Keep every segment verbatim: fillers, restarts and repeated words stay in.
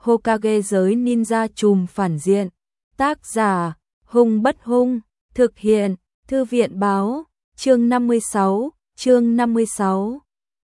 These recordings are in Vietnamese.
Hokage giới ninja trùm phản diện. Tác giả, Hung Bất Hung, thực hiện, Thư viện báo, chương năm mươi sáu, chương năm mươi sáu.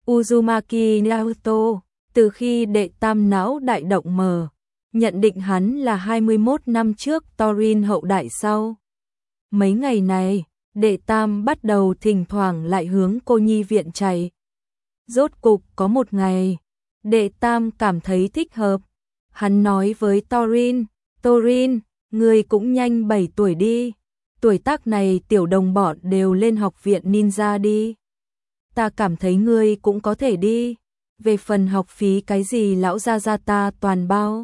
Uzumaki Naruto, từ khi đệ tam não đại động mở, nhận định hắn là hai mươi mốt năm trước Torin hậu đại sau. Mấy ngày này, đệ tam bắt đầu thỉnh thoảng lại hướng cô nhi viện chạy. Rốt cục có một ngày, đệ tam cảm thấy thích hợp. Hắn nói với Torin, Torin, ngươi cũng nhanh bảy tuổi đi. Tuổi tác này tiểu đồng bọn đều lên học viện ninja đi. Ta cảm thấy ngươi cũng có thể đi. Về phần học phí cái gì lão gia gia ta toàn bao.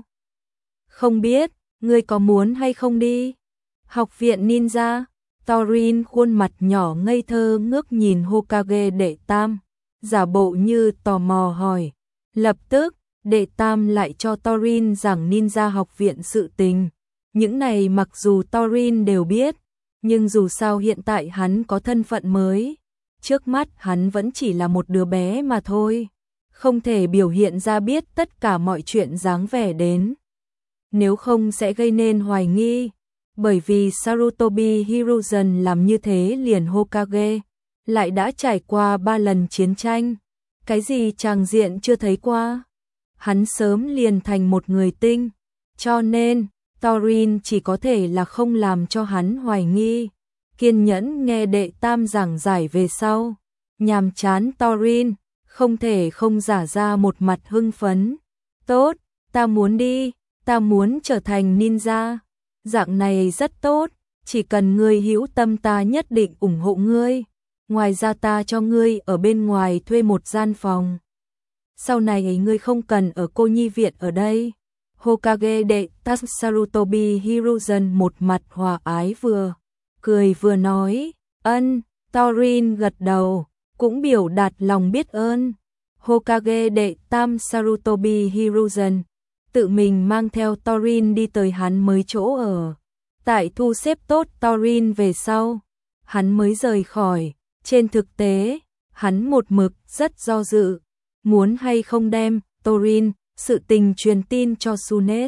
Không biết, ngươi có muốn hay không đi? Học viện ninja, Torin khuôn mặt nhỏ ngây thơ ngước nhìn Hokage đệ tam, giả bộ như tò mò hỏi. Lập tức, đệ tam lại cho Torin giảng ninja học viện sự tình. Những này mặc dù Torin đều biết, nhưng dù sao hiện tại hắn có thân phận mới. Trước mắt hắn vẫn chỉ là một đứa bé mà thôi. Không thể biểu hiện ra biết tất cả mọi chuyện dáng vẻ đến. Nếu không sẽ gây nên hoài nghi. Bởi vì Sarutobi Hiruzen làm như thế liền Hokage, lại đã trải qua ba lần chiến tranh. Cái gì tràng diện chưa thấy qua. Hắn sớm liền thành một người tinh. Cho nên, Torin chỉ có thể là không làm cho hắn hoài nghi. Kiên nhẫn nghe đệ tam giảng giải về sau. Nhàm chán Torin, không thể không giả ra một mặt hưng phấn. Tốt, ta muốn đi, ta muốn trở thành ninja. Dạng này rất tốt, chỉ cần ngươi hữu tâm ta nhất định ủng hộ ngươi. Ngoài ra ta cho ngươi ở bên ngoài thuê một gian phòng. Sau này ngươi không cần ở cô nhi viện ở đây. Hokage đệ tam Sarutobi Hiruzen một mặt hòa ái vừa cười vừa nói, ân. Torin gật đầu, cũng biểu đạt lòng biết ơn. Hokage đệ tam Sarutobi Hiruzen tự mình mang theo Torin đi tới hắn mới chỗ ở. Tại thu xếp tốt Torin về sau, hắn mới rời khỏi. Trên thực tế, hắn một mực rất do dự, muốn hay không đem Torin sự tình truyền tin cho Sunet.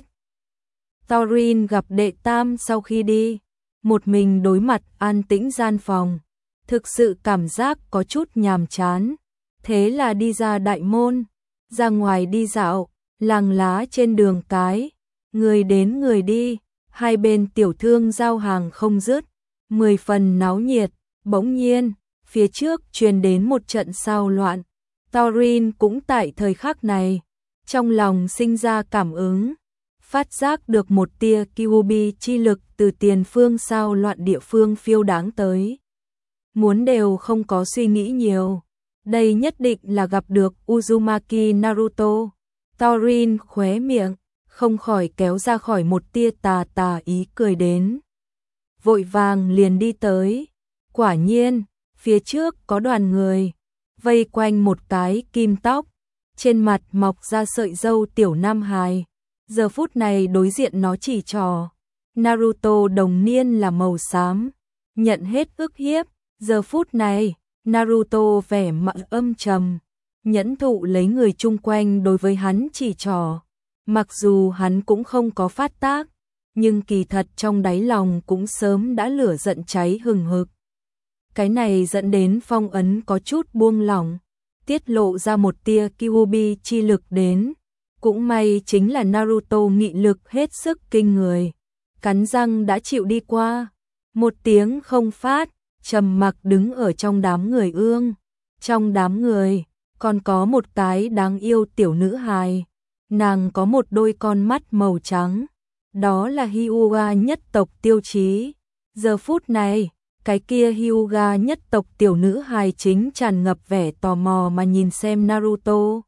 Torin gặp đệ tam sau khi đi, một mình đối mặt an tĩnh gian phòng, thực sự cảm giác có chút nhàm chán. Thế là đi ra đại môn, ra ngoài đi dạo, làng lá trên đường cái, người đến người đi, hai bên tiểu thương giao hàng không dứt, mười phần náo nhiệt. Bỗng nhiên, phía trước truyền đến một trận xao loạn. Torin cũng tại thời khắc này, trong lòng sinh ra cảm ứng, phát giác được một tia Kyuubi chi lực từ tiền phương xao loạn địa phương phiêu đáng tới. Muốn đều không có suy nghĩ nhiều, đây nhất định là gặp được Uzumaki Naruto. Torin khóe miệng, không khỏi kéo ra khỏi một tia tà tà ý cười đến. Vội vàng liền đi tới, quả nhiên, phía trước có đoàn người, vây quanh một cái kim tóc, trên mặt mọc ra sợi râu tiểu nam hài. Giờ phút này đối diện nó chỉ trò, Naruto đồng niên là màu xám, nhận hết ức hiếp. Giờ phút này, Naruto vẻ mặt âm trầm, nhẫn thụ lấy người chung quanh đối với hắn chỉ trò. Mặc dù hắn cũng không có phát tác, nhưng kỳ thật trong đáy lòng cũng sớm đã lửa giận cháy hừng hực. Cái này dẫn đến phong ấn có chút buông lỏng, tiết lộ ra một tia Kyuubi chi lực đến. Cũng may chính là Naruto nghị lực hết sức kinh người, cắn răng đã chịu đi qua. Một tiếng không phát, trầm mặc đứng ở trong đám người ương. Trong đám người, còn có một cái đáng yêu tiểu nữ hài. Nàng có một đôi con mắt màu trắng, đó là Hyuga nhất tộc tiêu chí. Giờ phút này, cái kia Hyuga nhất tộc tiểu nữ hài chính tràn ngập vẻ tò mò mà nhìn xem Naruto.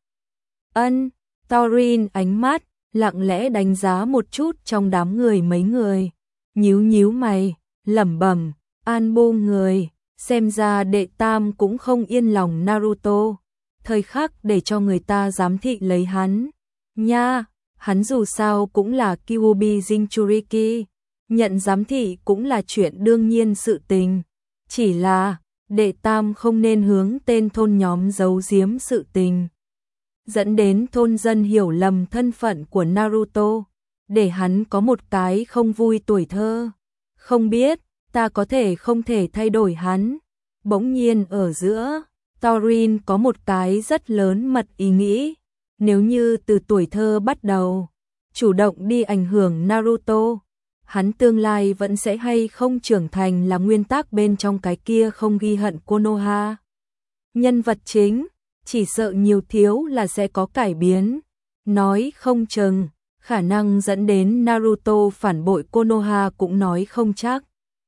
Ân, Torin ánh mắt, lặng lẽ đánh giá một chút trong đám người mấy người. Nhíu nhíu mày, lẩm bẩm, an bô người, xem ra đệ tam cũng không yên lòng Naruto. Thời khắc để cho người ta giám thị lấy hắn. Nha, hắn dù sao cũng là Kyuubi Jinchuriki, nhận giám thị cũng là chuyện đương nhiên sự tình. Chỉ là, đệ tam không nên hướng tên thôn nhóm giấu giếm sự tình. dẫn đến thôn dân hiểu lầm thân phận của Naruto, để hắn có một cái không vui tuổi thơ. Không biết, ta có thể không thể thay đổi hắn. Bỗng nhiên ở giữa, Thorin có một cái rất lớn mật ý nghĩ. Nếu như từ tuổi thơ bắt đầu, chủ động đi ảnh hưởng Naruto, hắn tương lai vẫn sẽ hay không trưởng thành là nguyên tắc bên trong cái kia không ghi hận Konoha. Nhân vật chính, chỉ sợ nhiều thiếu là sẽ có cải biến. Nói không chừng, khả năng dẫn đến Naruto phản bội Konoha cũng nói không chắc.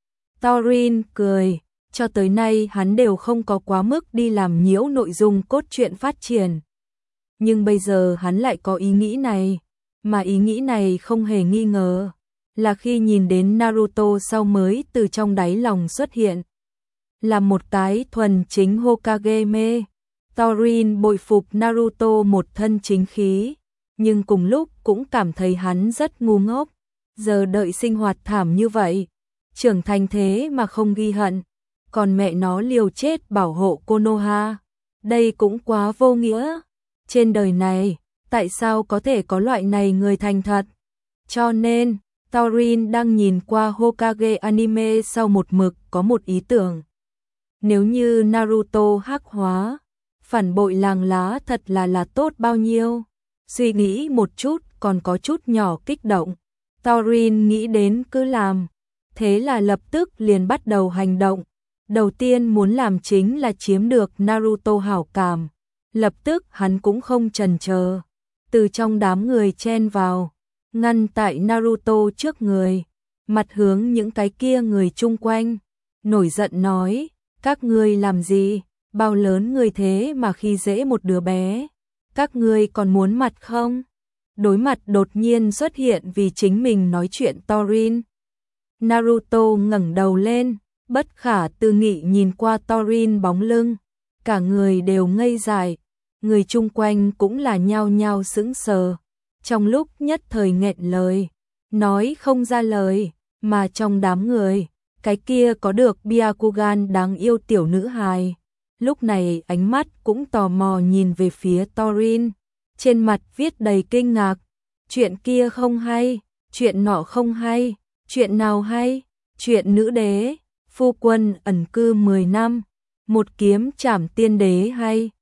Thorin cười, cho tới nay hắn đều không có quá mức đi làm nhiễu nội dung cốt truyện phát triển. Nhưng bây giờ hắn lại có ý nghĩ này, mà ý nghĩ này không hề nghi ngờ, là khi nhìn đến Naruto sau mới từ trong đáy lòng xuất hiện. Là một cái thuần chính Hokage mê, Thorin bội phục Naruto một thân chính khí, nhưng cùng lúc cũng cảm thấy hắn rất ngu ngốc. Giờ đợi sinh hoạt thảm như vậy, trưởng thành thế mà không ghi hận, còn mẹ nó liều chết bảo hộ Konoha. Đây cũng quá vô nghĩa. Trên đời này, tại sao có thể có loại này người thành thật? Cho nên, Thorin đang nhìn qua Hokage anime sau một mực có một ý tưởng. Nếu như Naruto hắc hóa, phản bội làng lá thật là là tốt bao nhiêu. Suy nghĩ một chút còn có chút nhỏ kích động. Thorin nghĩ đến cứ làm. Thế là lập tức liền bắt đầu hành động. Đầu tiên muốn làm chính là chiếm được Naruto hảo cảm. Lập tức hắn cũng không chần chờ, từ trong đám người chen vào, ngăn tại Naruto trước người, mặt hướng những cái kia người chung quanh, nổi giận nói, các ngươi làm gì, bao lớn người thế mà khi dễ một đứa bé, các ngươi còn muốn mặt không? Đối mặt đột nhiên xuất hiện vì chính mình nói chuyện Thorin. Naruto ngẩng đầu lên, bất khả tư nghị nhìn qua Thorin bóng lưng, cả người đều ngây dại, người chung quanh cũng là nhao nhao sững sờ, trong lúc nhất thời nghẹn lời, nói không ra lời, mà trong đám người, cái kia có được Byakugan đáng yêu tiểu nữ hài, lúc này ánh mắt cũng tò mò nhìn về phía Thorin, trên mặt viết đầy kinh ngạc, chuyện kia không hay, chuyện nọ không hay, chuyện nào hay, chuyện nữ đế, phu quân ẩn cư mười năm, một kiếm trảm tiên đế hay.